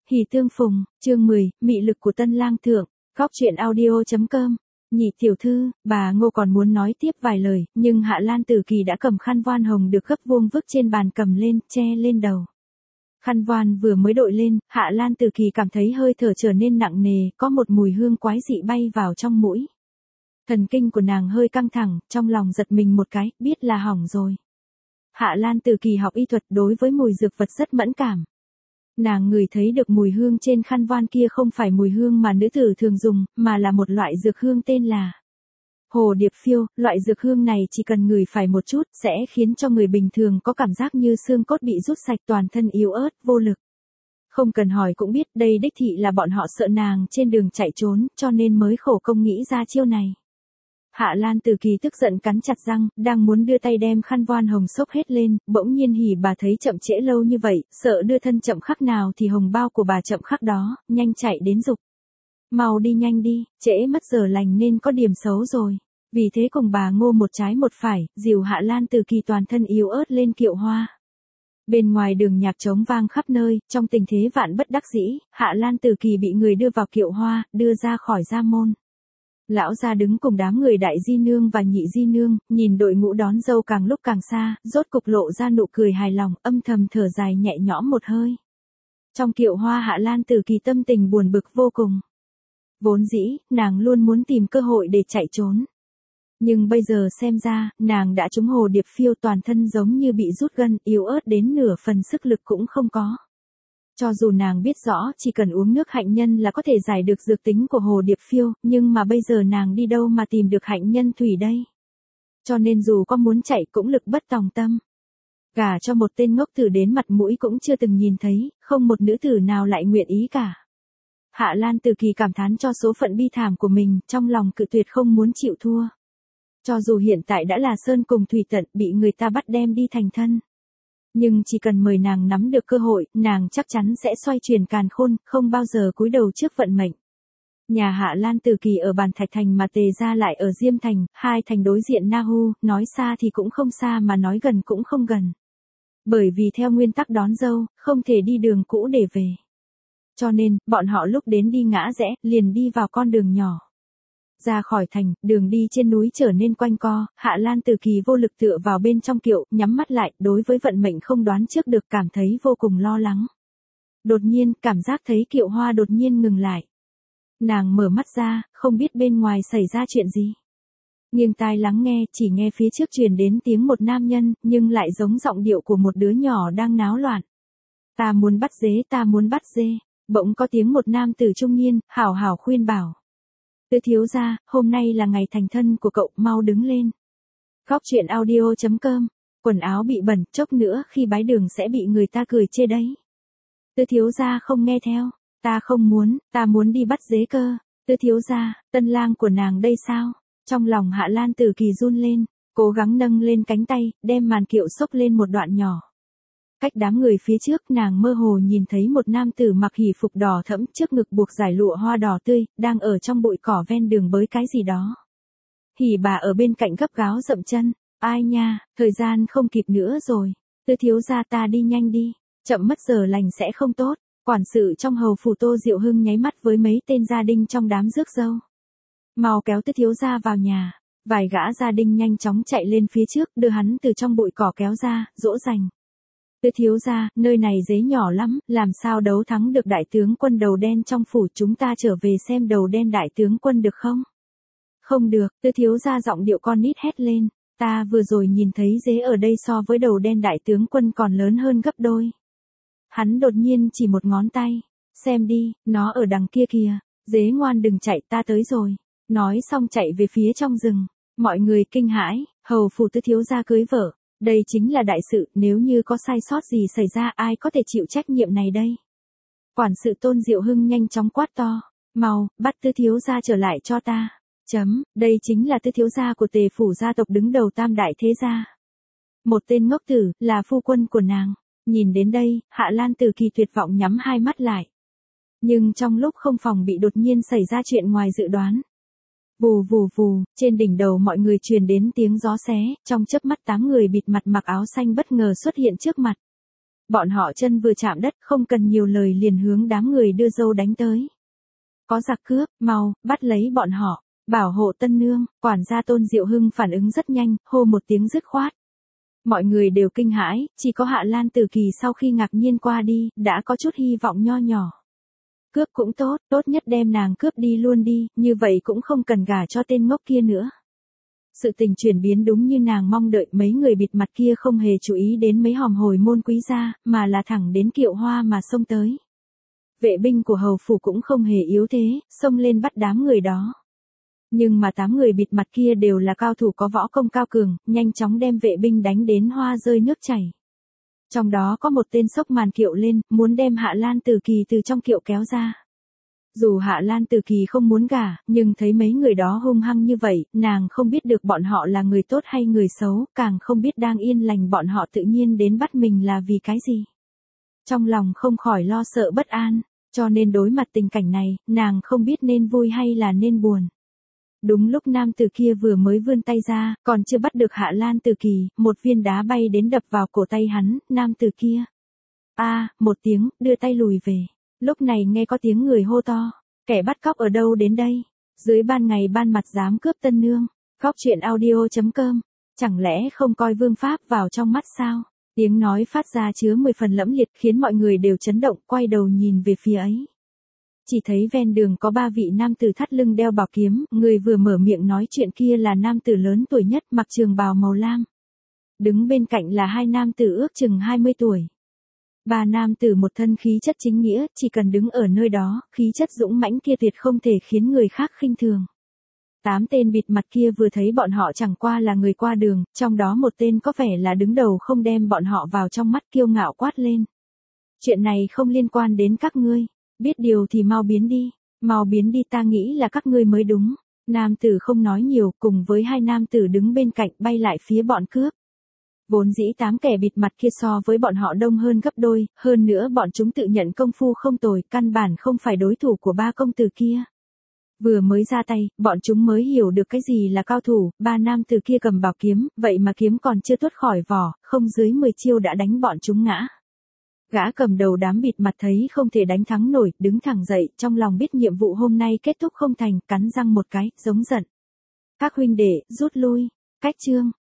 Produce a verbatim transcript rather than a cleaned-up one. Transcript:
Hỉ tương phùng, chương mười, mị lực của tân lang thượng, góc truyện audio.com. Nhị tiểu thư, bà Ngô còn muốn nói tiếp vài lời, nhưng Hạ Lan Tử Kỳ đã cầm khăn voan hồng được gấp vuông vức trên bàn cầm lên, che lên đầu. Khăn voan vừa mới đội lên, Hạ Lan Tử Kỳ cảm thấy hơi thở trở nên nặng nề, có một mùi hương quái dị bay vào trong mũi. Thần kinh của nàng hơi căng thẳng, trong lòng giật mình một cái, biết là hỏng rồi. Hạ Lan Tử Kỳ học y thuật đối với mùi dược vật rất mẫn cảm. Nàng ngửi thấy được mùi hương trên khăn voan kia không phải mùi hương mà nữ tử thường dùng, mà là một loại dược hương tên là hồ điệp phiêu. Loại dược hương này chỉ cần ngửi phải một chút sẽ khiến cho người bình thường có cảm giác như xương cốt bị rút sạch, toàn thân yếu ớt, vô lực. Không cần hỏi cũng biết đây đích thị là bọn họ sợ nàng trên đường chạy trốn, cho nên mới khổ công nghĩ ra chiêu này. Hạ Lan Tử Kỳ tức giận cắn chặt răng, đang muốn đưa tay đem khăn voan hồng xốc hết lên, bỗng nhiên Hỉ bà thấy chậm trễ lâu như vậy, sợ đưa thân chậm khắc nào thì hồng bao của bà chậm khắc đó, nhanh chạy đến giục. Mau đi nhanh đi, trễ mất giờ lành nên có điểm xấu rồi. Vì thế cùng bà Ngô một trái một phải, dìu Hạ Lan Tử Kỳ toàn thân yếu ớt lên kiệu hoa. Bên ngoài đường nhạc trống vang khắp nơi, trong tình thế vạn bất đắc dĩ, Hạ Lan Tử Kỳ bị người đưa vào kiệu hoa, đưa ra khỏi gia môn. Lão gia đứng cùng đám người đại di nương và nhị di nương, nhìn đội ngũ đón dâu càng lúc càng xa, rốt cục lộ ra nụ cười hài lòng, âm thầm thở dài nhẹ nhõm một hơi. Trong kiệu hoa Hạ Lan Tử Kỳ tâm tình buồn bực vô cùng. Vốn dĩ, nàng luôn muốn tìm cơ hội để chạy trốn. Nhưng bây giờ xem ra, nàng đã trúng hồ điệp phiêu, toàn thân giống như bị rút gân, yếu ớt đến nửa phần sức lực cũng không có. Cho dù nàng biết rõ chỉ cần uống nước hạnh nhân là có thể giải được dược tính của hồ điệp phiêu, nhưng mà bây giờ nàng đi đâu mà tìm được hạnh nhân thủy đây. Cho nên dù có muốn chạy cũng lực bất tòng tâm. Gả cho một tên ngốc tử đến mặt mũi cũng chưa từng nhìn thấy, không một nữ tử nào lại nguyện ý cả. Hạ Lan Tử Kỳ cảm thán cho số phận bi thảm của mình, trong lòng cự tuyệt không muốn chịu thua. Cho dù hiện tại đã là sơn cùng thủy tận, bị người ta bắt đem đi thành thân. Nhưng chỉ cần mời nàng nắm được cơ hội, nàng chắc chắn sẽ xoay chuyển càn khôn, không bao giờ cúi đầu trước vận mệnh. Nhà Hạ Lan Tử Kỳ ở Bàn Thạch Thành mà Tề gia lại ở Diêm Thành, hai thành đối diện Na Hu, nói xa thì cũng không xa mà nói gần cũng không gần. Bởi vì theo nguyên tắc đón dâu, không thể đi đường cũ để về. Cho nên, bọn họ lúc đến đi ngã rẽ, liền đi vào con đường nhỏ. Ra khỏi thành, đường đi trên núi trở nên quanh co, Hạ Lan Tử Kỳ vô lực tựa vào bên trong kiệu, nhắm mắt lại, đối với vận mệnh không đoán trước được cảm thấy vô cùng lo lắng. Đột nhiên, cảm giác thấy kiệu hoa đột nhiên ngừng lại. Nàng mở mắt ra, không biết bên ngoài xảy ra chuyện gì. Nghiêng tai lắng nghe, chỉ nghe phía trước truyền đến tiếng một nam nhân, nhưng lại giống giọng điệu của một đứa nhỏ đang náo loạn. Ta muốn bắt dế, ta muốn bắt dê. Bỗng có tiếng một nam tử trung niên, hảo hảo khuyên bảo. Tứ thiếu gia, hôm nay là ngày thành thân của cậu, mau đứng lên. Góc truyện audio.com. Quần áo bị bẩn, chốc nữa khi bái đường sẽ bị người ta cười chê đấy. Tứ thiếu gia không nghe theo. Ta không muốn, ta muốn đi bắt dế cơ. Tứ thiếu gia, tân lang của nàng đây sao? Trong lòng Hạ Lan Tử Kỳ run lên, cố gắng nâng lên cánh tay, đem màn kiệu xốc lên một đoạn nhỏ. Cách đám người phía trước, nàng mơ hồ nhìn thấy một nam tử mặc hỉ phục đỏ thẫm, trước ngực buộc dải lụa hoa đỏ tươi, đang ở trong bụi cỏ ven đường bới cái gì đó. Hỉ bà ở bên cạnh gấp gáo dậm chân, ai nha, thời gian không kịp nữa rồi, tứ thiếu gia ta đi nhanh đi, chậm mất giờ lành sẽ không tốt. Quản sự trong hầu phủ Tô Diệu Hưng nháy mắt với mấy tên gia đình trong đám rước dâu. Mau kéo tứ thiếu gia vào nhà. Vài gã gia đình nhanh chóng chạy lên phía trước, đưa hắn từ trong bụi cỏ kéo ra, dỗ dành. Tứ thiếu gia, nơi này dế nhỏ lắm, làm sao đấu thắng được đại tướng quân đầu đen trong phủ, chúng ta trở về xem đầu đen đại tướng quân được không? Không được, tứ thiếu gia giọng điệu con nít hét lên, ta vừa rồi nhìn thấy dế ở đây so với đầu đen đại tướng quân còn lớn hơn gấp đôi. Hắn đột nhiên chỉ một ngón tay, xem đi, nó ở đằng kia kìa, dế ngoan đừng chạy, ta tới rồi. Nói xong chạy về phía trong rừng, mọi người kinh hãi, hầu phủ tứ thiếu gia cưới vợ. Đây chính là đại sự, nếu như có sai sót gì xảy ra ai có thể chịu trách nhiệm này đây? Quản sự Tôn Diệu Hưng nhanh chóng quát to, mau, bắt tứ thiếu gia trở lại cho ta. Chấm, đây chính là tứ thiếu gia của Tề phủ gia tộc đứng đầu tam đại thế gia. Một tên ngốc tử, là phu quân của nàng. Nhìn đến đây, Hạ Lan Tử Kỳ tuyệt vọng nhắm hai mắt lại. Nhưng trong lúc không phòng bị đột nhiên xảy ra chuyện ngoài dự đoán. Vù vù vù, trên đỉnh đầu mọi người truyền đến tiếng gió xé, trong chớp mắt tám người bịt mặt mặc áo xanh bất ngờ xuất hiện trước mặt. Bọn họ chân vừa chạm đất, không cần nhiều lời liền hướng đám người đưa dâu đánh tới. Có giặc cướp, mau, bắt lấy bọn họ, bảo hộ tân nương. Quản gia Tôn Diệu Hưng phản ứng rất nhanh, hô một tiếng dứt khoát. Mọi người đều kinh hãi, chỉ có Hạ Lan Tử Kỳ sau khi ngạc nhiên qua đi, đã có chút hy vọng nho nhỏ. Cướp cũng tốt, tốt nhất đem nàng cướp đi luôn đi, như vậy cũng không cần gả cho tên ngốc kia nữa. Sự tình chuyển biến đúng như nàng mong đợi, mấy người bịt mặt kia không hề chú ý đến mấy hòm hồi môn quý gia, mà là thẳng đến Kiệu Hoa mà xông tới. Vệ binh của hầu phủ cũng không hề yếu thế, xông lên bắt đám người đó. Nhưng mà tám người bịt mặt kia đều là cao thủ có võ công cao cường, nhanh chóng đem vệ binh đánh đến hoa rơi nước chảy. Trong đó có một tên xốc màn kiệu lên, muốn đem Hạ Lan Tử Kỳ từ trong kiệu kéo ra. Dù Hạ Lan Tử Kỳ không muốn gả, nhưng thấy mấy người đó hung hăng như vậy, nàng không biết được bọn họ là người tốt hay người xấu, càng không biết đang yên lành bọn họ tự nhiên đến bắt mình là vì cái gì. Trong lòng không khỏi lo sợ bất an, cho nên đối mặt tình cảnh này, nàng không biết nên vui hay là nên buồn. Đúng lúc nam tử kia vừa mới vươn tay ra, còn chưa bắt được Hạ Lan Tử Kỳ, một viên đá bay đến đập vào cổ tay hắn, nam tử kia. A, à, một tiếng, đưa tay lùi về. Lúc này nghe có tiếng người hô to, kẻ bắt cóc ở đâu đến đây? Dưới ban ngày ban mặt dám cướp tân nương. Góc truyện audio chấm com. Chẳng lẽ không coi vương pháp vào trong mắt sao? Tiếng nói phát ra chứa mười phần lẫm liệt khiến mọi người đều chấn động, quay đầu nhìn về phía ấy. Chỉ thấy ven đường có ba vị nam tử thắt lưng đeo bảo kiếm, người vừa mở miệng nói chuyện kia là nam tử lớn tuổi nhất, mặc trường bào màu lam. Đứng bên cạnh là hai nam tử ước chừng hai mươi tuổi. Ba nam tử một thân khí chất chính nghĩa, chỉ cần đứng ở nơi đó, khí chất dũng mãnh kia tuyệt không thể khiến người khác khinh thường. Tám tên bịt mặt kia vừa thấy bọn họ chẳng qua là người qua đường, trong đó một tên có vẻ là đứng đầu không đem bọn họ vào trong mắt, kiêu ngạo quát lên. Chuyện này không liên quan đến các ngươi, biết điều thì mau biến đi, mau biến đi, ta nghĩ là các ngươi mới đúng. Nam tử không nói nhiều, cùng với hai nam tử đứng bên cạnh bay lại phía bọn cướp. Vốn dĩ tám kẻ bịt mặt kia so với bọn họ đông hơn gấp đôi, hơn nữa bọn chúng tự nhận công phu không tồi, căn bản không phải đối thủ của ba công tử kia. Vừa mới ra tay, bọn chúng mới hiểu được cái gì là cao thủ, ba nam tử kia cầm bảo kiếm, vậy mà kiếm còn chưa tuốt khỏi vỏ, không dưới mười chiêu đã đánh bọn chúng ngã. Gã cầm đầu đám bịt mặt thấy không thể đánh thắng nổi, đứng thẳng dậy, trong lòng biết nhiệm vụ hôm nay kết thúc không thành, cắn răng một cái, giống giận. Các huynh đệ, rút lui. Cách chương